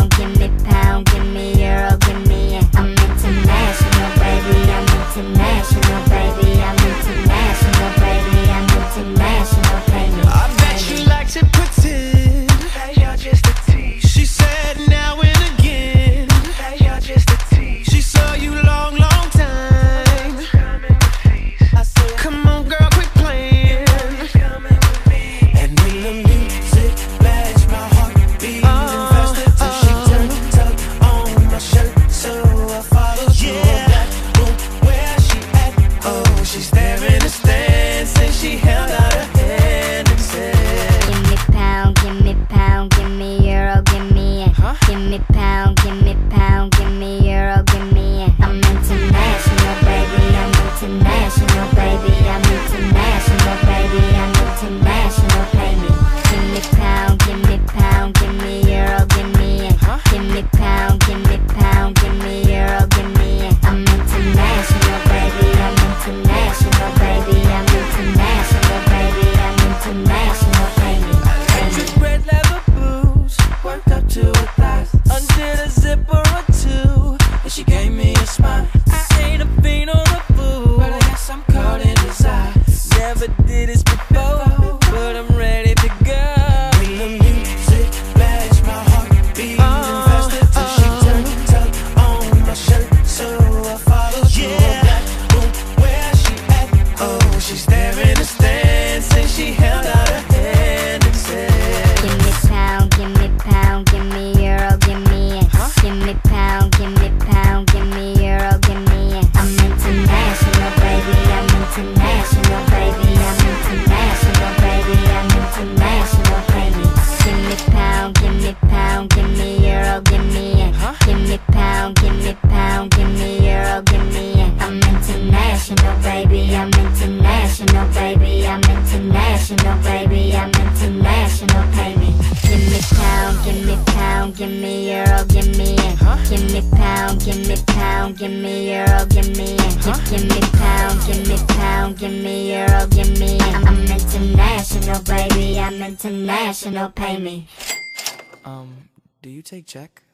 pound, give me euro, give me it. I'm international, baby, I'm international, baby, I'm international, baby, I'm international, pay me. I bet she likes to pretend. Hey, you're just a tease. She said now and again. Hey, you're just a tease. She saw you long, long time. Coming with peace. I said, come on, girl, quit playing. Coming with me. And when the music blasts, my heart beating faster till she turned tuck on my shirt. So I followed to a black room. Where she at? Oh, she's there in the stands, and she held out her hand and said, Give me pound, give me pound, give me euro, give me it. Give me pound, give me pound, give me euro, give me it. I'm international, baby, I'm international, baby, I'm international, baby, I'm international, pay me. Give me pound, give me pound, give me euro, give me it. Give me pound, give me pound, give me euro, give me it. I'm international, baby, I'm international, baby, I'm international, baby, I'm international, pay me. electric red leather boots, worked up to her thighs, undid a zipper or two, and she gave me a smile. I ain't a fiend or a fool, but I guess I'm caught in desire. Never did this before, but I'm ready to go. When the music blasts, my heart beating faster till she turned tuck on my shirt. So I followed to a black room. Where she at? Oh, she's there in the stands, and she held out her hand and said, Give me pound, give me pound, give me euro, give me it. Give me pound, give me pound, give me euro, give me it. I'm international, baby, I'm international, baby, I'm international, baby, I'm international, pay me. Give me pound, give me pound, give me euro, give me it. Give me pound, give me pound, give me euro, give me it. I'm international, baby, I'm international, baby, I'm international, baby, I'm international, pay me. Give me pound, give me pound, give me euro, give me it. Give me pound, give me pound, give me euro, give me it. Give me pound, give me pound, give me euro, give me it. I'm international, baby, I'm international, pay me. do you take check?